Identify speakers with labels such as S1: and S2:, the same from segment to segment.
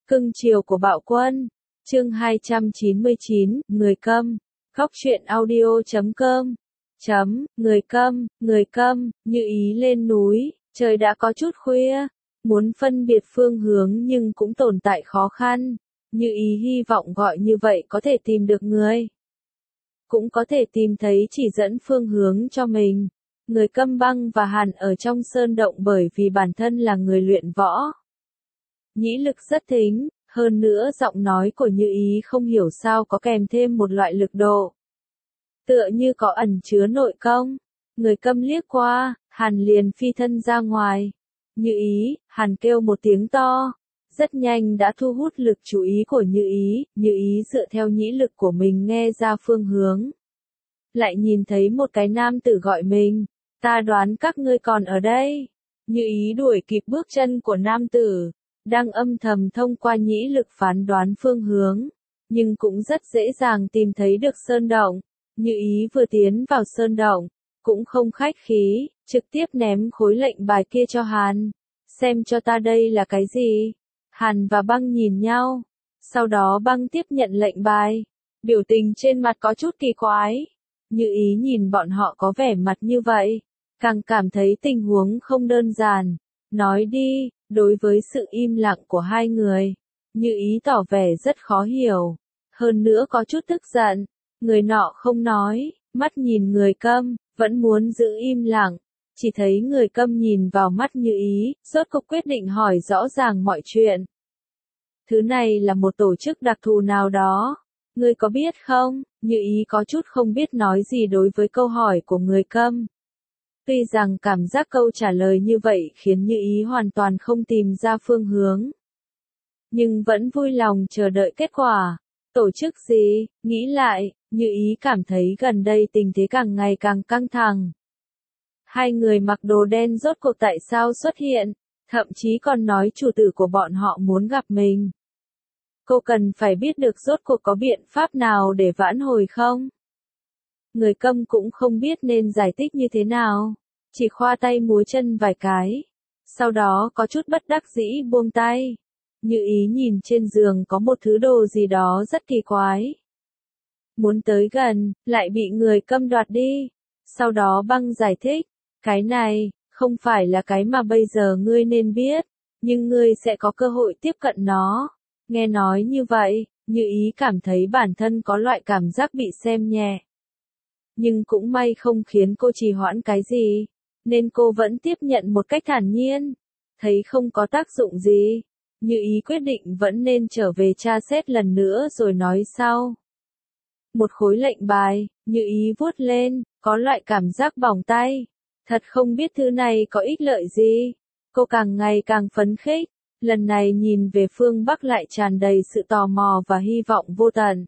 S1: Cưng chiều của Bạo Quân. Chương 299, Người câm. Góc truyện audio.com. Người câm, Như Ý lên núi, trời đã có chút khuya, muốn phân biệt phương hướng nhưng cũng tồn tại khó khăn. Như Ý hy vọng gọi như vậy có thể tìm được người. Cũng có thể tìm thấy chỉ dẫn phương hướng cho mình. Người câm Băng và Hàn ở trong sơn động bởi vì bản thân là người luyện võ. Nhĩ lực rất thính, hơn nữa giọng nói của Như Ý không hiểu sao có kèm thêm một loại lực độ. Tựa như có ẩn chứa nội công. Người câm liếc qua, Hàn liền phi thân ra ngoài. Như Ý, Hàn kêu một tiếng to. Rất nhanh đã thu hút lực chú ý của Như Ý dựa theo nhĩ lực của mình nghe ra phương hướng. Lại nhìn thấy một cái nam tử gọi mình, ta đoán các ngươi còn ở đây. Như Ý đuổi kịp bước chân của nam tử, đang âm thầm thông qua nhĩ lực phán đoán phương hướng, nhưng cũng rất dễ dàng tìm thấy được sơn động. Như Ý vừa tiến vào sơn động, cũng không khách khí, trực tiếp ném khối lệnh bài kia cho Hàn. Xem cho ta đây là cái gì? Hàn và Băng nhìn nhau. Sau đó Băng tiếp nhận lệnh bài. Biểu tình trên mặt có chút kỳ quái. Như Ý nhìn bọn họ có vẻ mặt như vậy, càng cảm thấy tình huống không đơn giản. Nói đi, đối với sự im lặng của hai người, Như Ý tỏ vẻ rất khó hiểu. Hơn nữa có chút tức giận. Người nọ không nói, mắt nhìn người câm, vẫn muốn giữ im lặng. Chỉ thấy người câm nhìn vào mắt Như Ý, rốt cuộc quyết định hỏi rõ ràng mọi chuyện. Thứ này là một tổ chức đặc thù nào đó, ngươi có biết không? Như Ý có chút không biết nói gì đối với câu hỏi của người câm. Tuy rằng cảm giác câu trả lời như vậy khiến Như Ý hoàn toàn không tìm ra phương hướng, nhưng vẫn vui lòng chờ đợi kết quả. Tổ chức gì? Nghĩ lại, Như Ý cảm thấy gần đây tình thế càng ngày càng căng thẳng. Hai người mặc đồ đen rốt cuộc tại sao xuất hiện, thậm chí còn nói chủ tử của bọn họ muốn gặp mình. Cô cần phải biết được rốt cuộc có biện pháp nào để vãn hồi không? Người câm cũng không biết nên giải thích như thế nào, chỉ khoa tay múa chân vài cái, sau đó có chút bất đắc dĩ buông tay. Như Ý nhìn trên giường có một thứ đồ gì đó rất kỳ quái. Muốn tới gần, lại bị người câm đoạt đi. Sau đó Băng giải thích, cái này, không phải là cái mà bây giờ ngươi nên biết, nhưng ngươi sẽ có cơ hội tiếp cận nó. Nghe nói như vậy, Như Ý cảm thấy bản thân có loại cảm giác bị xem nhẹ. Nhưng cũng may không khiến cô trì hoãn cái gì, nên cô vẫn tiếp nhận một cách thản nhiên. Thấy không có tác dụng gì, Như Ý quyết định vẫn nên trở về tra xét lần nữa rồi nói sau. Một khối lệnh bài, Như Ý vuốt lên, có loại cảm giác bỏng tay. Thật không biết thứ này có ích lợi gì. Cô càng ngày càng phấn khích, lần này nhìn về phương Bắc lại tràn đầy sự tò mò và hy vọng vô tận.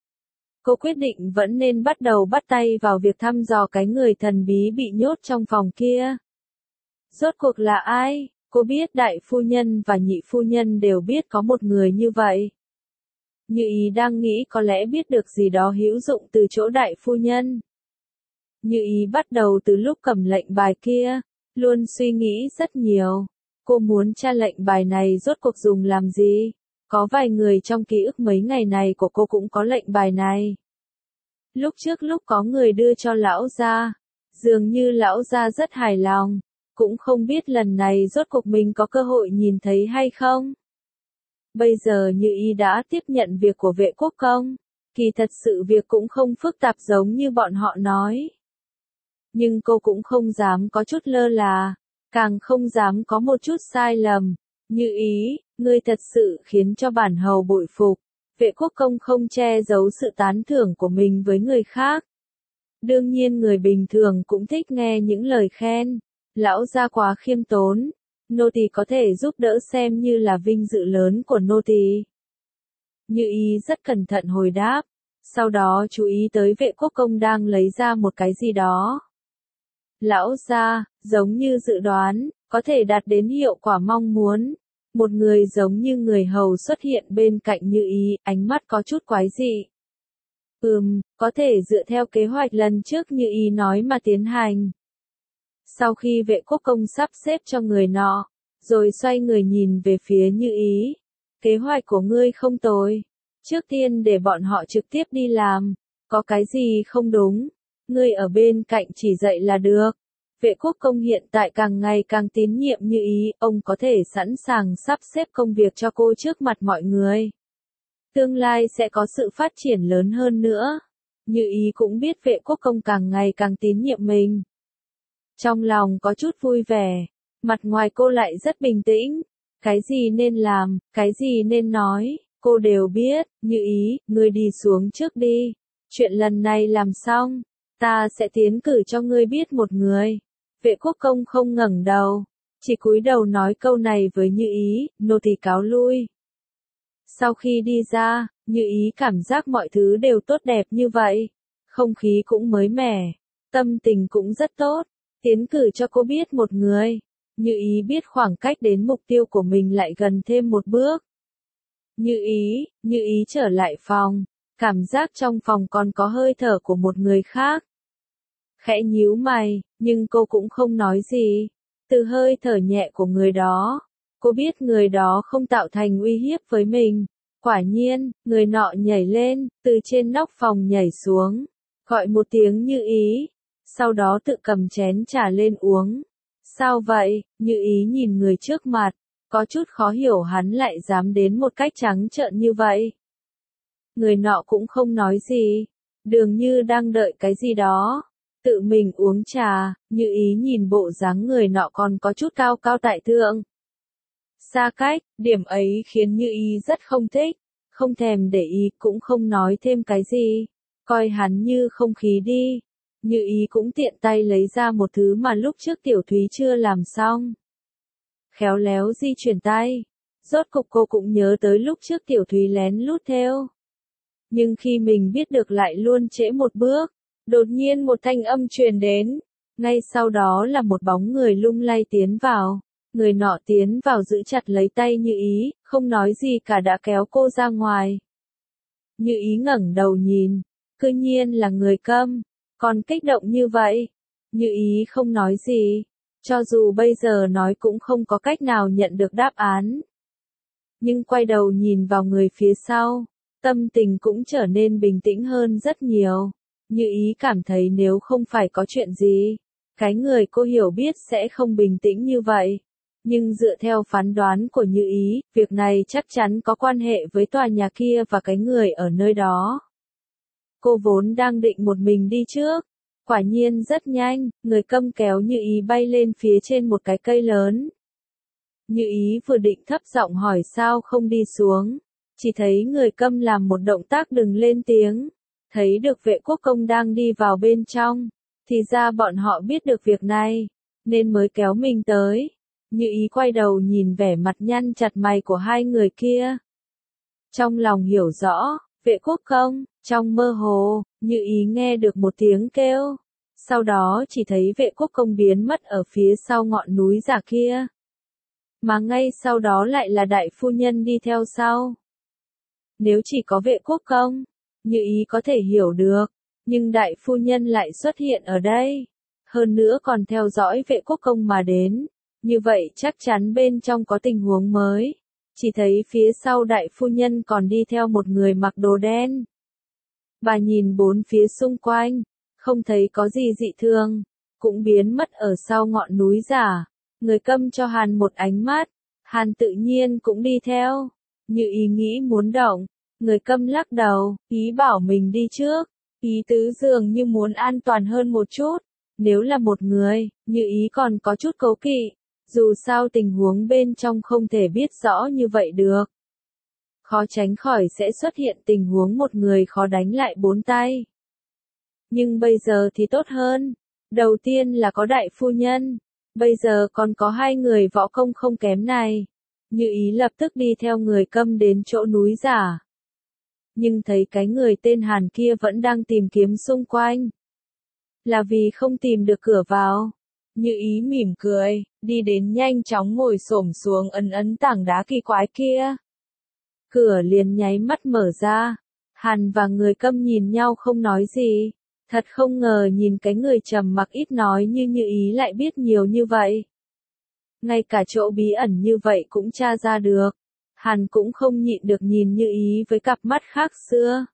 S1: Cô quyết định vẫn nên bắt đầu bắt tay vào việc thăm dò cái người thần bí bị nhốt trong phòng kia. Rốt cuộc là ai? Cô biết đại phu nhân và nhị phu nhân đều biết có một người như vậy. Như Ý đang nghĩ có lẽ biết được gì đó hữu dụng từ chỗ đại phu nhân. Như Ý bắt đầu từ lúc cầm lệnh bài kia, luôn suy nghĩ rất nhiều. Cô muốn tra lệnh bài này rốt cuộc dùng làm gì? Có vài người trong ký ức mấy ngày này của cô cũng có lệnh bài này. Lúc trước lúc có người đưa cho lão gia, dường như lão gia rất hài lòng, cũng không biết lần này rốt cuộc mình có cơ hội nhìn thấy hay không. Bây giờ Như Ý đã tiếp nhận việc của vệ quốc công, kỳ thật sự việc cũng không phức tạp giống như bọn họ nói. Nhưng cô cũng không dám có chút lơ là, càng không dám có một chút sai lầm. Như Ý, ngươi thật sự khiến cho bản hầu bội phục. Vệ quốc công không che giấu sự tán thưởng của mình với người khác. Đương nhiên người bình thường cũng thích nghe những lời khen. Lão gia quá khiêm tốn, nô tỳ có thể giúp đỡ xem như là vinh dự lớn của nô tỳ. Như Ý rất cẩn thận hồi đáp, sau đó chú ý tới vệ quốc công đang lấy ra một cái gì đó. Lão gia, giống như dự đoán, có thể đạt đến hiệu quả mong muốn. Một người giống như người hầu xuất hiện bên cạnh Như Ý, ánh mắt có chút quái dị. Có thể dựa theo kế hoạch lần trước Như Ý nói mà tiến hành. Sau khi vệ quốc công sắp xếp cho người nọ, rồi xoay người nhìn về phía Như Ý, Kế hoạch của ngươi không tồi. Trước tiên để bọn họ trực tiếp đi làm. Có cái gì không đúng, ngươi ở bên cạnh chỉ dạy là được. Vệ quốc công hiện tại càng ngày càng tín nhiệm Như Ý, ông có thể sẵn sàng sắp xếp công việc cho cô trước mặt mọi người. Tương lai sẽ có sự phát triển lớn hơn nữa. Như Ý cũng biết vệ quốc công càng ngày càng tín nhiệm mình. Trong lòng có chút vui vẻ, mặt ngoài cô lại rất bình tĩnh. Cái gì nên làm, cái gì nên nói, cô đều biết. Như Ý, ngươi đi xuống trước đi. Chuyện lần này làm xong, ta sẽ tiến cử cho ngươi biết một người. Vệ quốc công không ngẩng đầu, chỉ cúi đầu nói câu này với Như Ý, nô tỳ cáo lui. Sau khi đi ra, Như Ý cảm giác mọi thứ đều tốt đẹp như vậy. Không khí cũng mới mẻ, tâm tình cũng rất tốt. Tiến cử cho cô biết một người. Như Ý biết khoảng cách đến mục tiêu của mình lại gần thêm một bước. Như Ý trở lại phòng. Cảm giác trong phòng còn có hơi thở của một người khác. Khẽ nhíu mày, nhưng cô cũng không nói gì. Từ hơi thở nhẹ của người đó, cô biết người đó không tạo thành uy hiếp với mình. Quả nhiên, người nọ nhảy lên, từ trên nóc phòng nhảy xuống, gọi một tiếng Như Ý, sau đó tự cầm chén trà lên uống. Sao vậy? Như Ý nhìn người trước mặt, có chút khó hiểu hắn lại dám đến một cách trắng trợn như vậy. Người nọ cũng không nói gì, dường như đang đợi cái gì đó. Tự mình uống trà, Như Ý nhìn bộ dáng người nọ còn có chút cao cao tại thượng. Xa cách, điểm ấy khiến Như Ý rất không thích, không thèm để ý cũng không nói thêm cái gì, coi hắn như không khí đi. Như Ý cũng tiện tay lấy ra một thứ mà lúc trước Tiểu Thúy chưa làm xong. Khéo léo di chuyển tay, rốt cục cô cũng nhớ tới lúc trước Tiểu Thúy lén lút theo. Nhưng khi mình biết được lại luôn trễ một bước, đột nhiên một thanh âm truyền đến, ngay sau đó là một bóng người lung lay tiến vào. Người nọ tiến vào giữ chặt lấy tay Như Ý, không nói gì cả đã kéo cô ra ngoài. Như Ý ngẩng đầu nhìn, cư nhiên là người Câm, còn kích động như vậy. Như Ý không nói gì, cho dù bây giờ nói cũng không có cách nào nhận được đáp án. Nhưng quay đầu nhìn vào người phía sau, tâm tình cũng trở nên bình tĩnh hơn rất nhiều. Như Ý cảm thấy nếu không phải có chuyện gì, cái người cô hiểu biết sẽ không bình tĩnh như vậy. Nhưng dựa theo phán đoán của Như Ý, việc này chắc chắn có quan hệ với tòa nhà kia và cái người ở nơi đó. Cô vốn đang định một mình đi trước. Quả nhiên rất nhanh, người Câm kéo Như Ý bay lên phía trên một cái cây lớn. Như Ý vừa định thấp giọng hỏi sao không đi xuống, chỉ thấy người Câm làm một động tác đừng lên tiếng. Thấy được vệ quốc công đang đi vào bên trong, thì ra bọn họ biết được việc này, nên mới kéo mình tới. Như Ý quay đầu nhìn vẻ mặt nhăn chặt mày của hai người kia. Trong lòng hiểu rõ, vệ quốc công, trong mơ hồ, Như Ý nghe được một tiếng kêu. Sau đó chỉ thấy vệ quốc công biến mất ở phía sau ngọn núi giả kia. Mà ngay sau đó lại là đại phu nhân đi theo sau. Nếu chỉ có vệ quốc công, Như Ý có thể hiểu được, nhưng đại phu nhân lại xuất hiện ở đây. Hơn nữa còn theo dõi vệ quốc công mà đến. Như vậy chắc chắn bên trong có tình huống mới. Chỉ thấy phía sau đại phu nhân còn đi theo một người mặc đồ đen. Bà nhìn bốn phía xung quanh, không thấy có gì dị thường, cũng biến mất ở sau ngọn núi giả. Người Câm cho Hàn một ánh mắt, Hàn tự nhiên cũng đi theo. Như Ý nghĩ muốn động, người Câm lắc đầu, ý bảo mình đi trước. Ý tứ dường như muốn an toàn hơn một chút. Nếu là một người, Như Ý còn có chút cố kỵ. Dù sao tình huống bên trong không thể biết rõ như vậy được. Khó tránh khỏi sẽ xuất hiện tình huống một người khó đánh lại bốn tay. Nhưng bây giờ thì tốt hơn. Đầu tiên là có đại phu nhân. Bây giờ còn có hai người võ công không kém này. Như Ý lập tức đi theo người Câm đến chỗ núi giả. Nhưng thấy cái người tên Hàn kia vẫn đang tìm kiếm xung quanh. Là vì không tìm được cửa vào. Như Ý mỉm cười, đi đến nhanh chóng ngồi xổm xuống ấn tảng đá kỳ quái kia. Cửa liền nháy mắt mở ra. Hàn và người Câm nhìn nhau không nói gì. Thật không ngờ nhìn cái người trầm mặc ít nói Như Ý lại biết nhiều như vậy. Ngay cả chỗ bí ẩn như vậy cũng tra ra được. Hắn cũng không nhịn được nhìn Như Ý với cặp mắt khác xưa.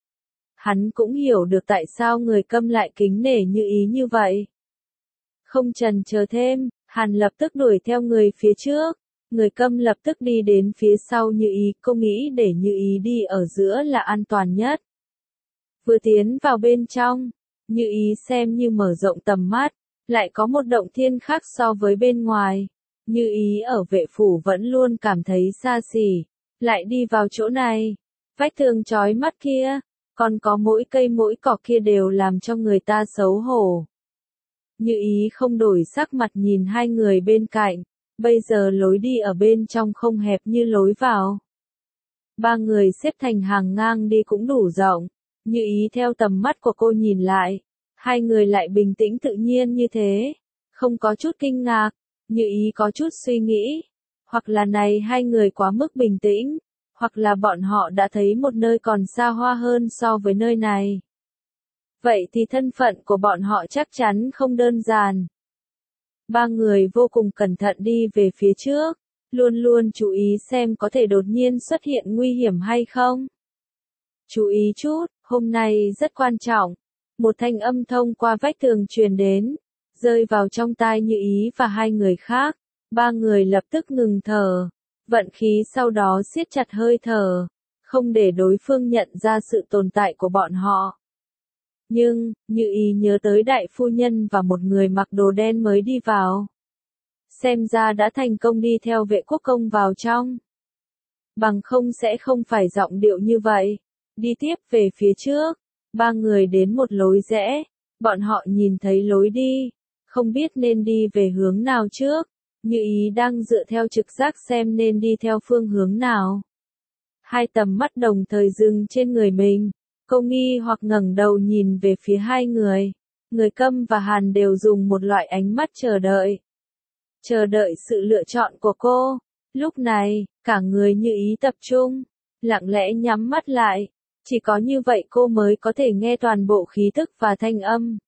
S1: Hắn cũng hiểu được tại sao người Câm lại kính nể Như Ý như vậy. Không chần chờ thêm, hắn lập tức đuổi theo người phía trước. Người Câm lập tức đi đến phía sau Như Ý, cô nghĩ để Như Ý đi ở giữa là an toàn nhất. Vừa tiến vào bên trong, Như Ý xem như mở rộng tầm mắt, lại có một động thiên khác so với bên ngoài. Như Ý ở vệ phủ vẫn luôn cảm thấy xa xỉ, lại đi vào chỗ này. Vách tường chói mắt kia, còn có mỗi cây mỗi cỏ kia đều làm cho người ta xấu hổ. Như Ý không đổi sắc mặt nhìn hai người bên cạnh, bây giờ lối đi ở bên trong không hẹp như lối vào. Ba người xếp thành hàng ngang đi cũng đủ rộng, Như Ý theo tầm mắt của cô nhìn lại, hai người lại bình tĩnh tự nhiên như thế, không có chút kinh ngạc. Như Ý có chút suy nghĩ, hoặc là này hai người quá mức bình tĩnh, hoặc là bọn họ đã thấy một nơi còn xa hoa hơn so với nơi này. Vậy thì thân phận của bọn họ chắc chắn không đơn giản. Ba người vô cùng cẩn thận đi về phía trước, luôn luôn chú ý xem có thể đột nhiên xuất hiện nguy hiểm hay không. Chú ý chút, hôm nay rất quan trọng. Một thanh âm thông qua vách tường truyền đến, rơi vào trong tai Như Ý và hai người khác. Ba người lập tức ngừng thở, vận khí sau đó siết chặt hơi thở, không để đối phương nhận ra sự tồn tại của bọn họ. Nhưng, Như Ý nhớ tới đại phu nhân và một người mặc đồ đen mới đi vào. Xem ra đã thành công đi theo vệ quốc công vào trong. Bằng không sẽ không phải giọng điệu như vậy. Đi tiếp về phía trước, ba người đến một lối rẽ, bọn họ nhìn thấy lối đi, không biết nên đi về hướng nào trước. Như Ý đang dựa theo trực giác xem nên đi theo phương hướng nào. Hai tầm mắt đồng thời dừng trên người mình, cô nghi hoặc ngẩng đầu nhìn về phía hai người. Người Câm và Hàn đều dùng một loại ánh mắt chờ đợi. Chờ đợi sự lựa chọn của cô. Lúc này, cả người Như Ý tập trung, lặng lẽ nhắm mắt lại. Chỉ có như vậy cô mới có thể nghe toàn bộ khí thức và thanh âm.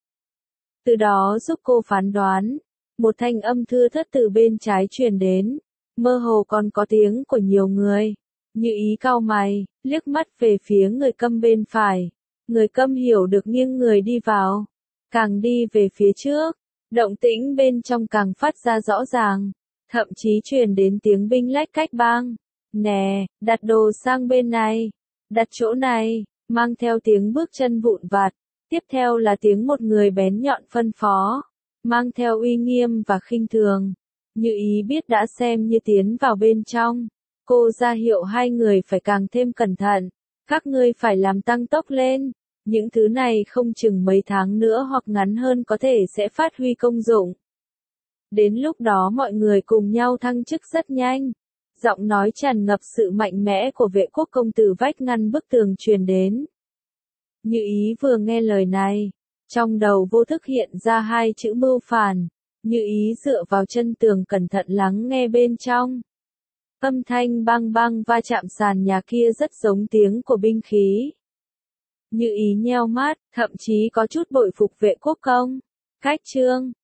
S1: Từ đó giúp cô phán đoán. Một thanh âm thưa thớt từ bên trái truyền đến, mơ hồ còn có tiếng của nhiều người. Như Ý cau mày, liếc mắt về phía người Câm bên phải. Người Câm hiểu được nghiêng người đi vào. Càng đi về phía trước, động tĩnh bên trong càng phát ra rõ ràng. Thậm chí truyền đến tiếng binh lách cách bang. Nè, đặt đồ sang bên này. Đặt chỗ này, mang theo tiếng bước chân vụn vặt. Tiếp theo là tiếng một người bén nhọn phân phó, mang theo uy nghiêm và khinh thường. Như Ý biết đã xem như tiến vào bên trong. Cô ra hiệu hai người phải càng thêm cẩn thận. Các ngươi phải làm tăng tốc lên. Những thứ này không chừng mấy tháng nữa hoặc ngắn hơn có thể sẽ phát huy công dụng. Đến lúc đó mọi người cùng nhau thăng chức rất nhanh. Giọng nói tràn ngập sự mạnh mẽ của vệ quốc công từ vách ngăn bức tường truyền đến. Như Ý vừa nghe lời này, trong đầu vô thức hiện ra hai chữ mưu phản. Như Ý dựa vào chân tường cẩn thận lắng nghe bên trong. Âm thanh bang bang va chạm sàn nhà kia rất giống tiếng của binh khí. Như Ý nheo mắt, thậm chí có chút bội phục vệ quốc công. Cách trương,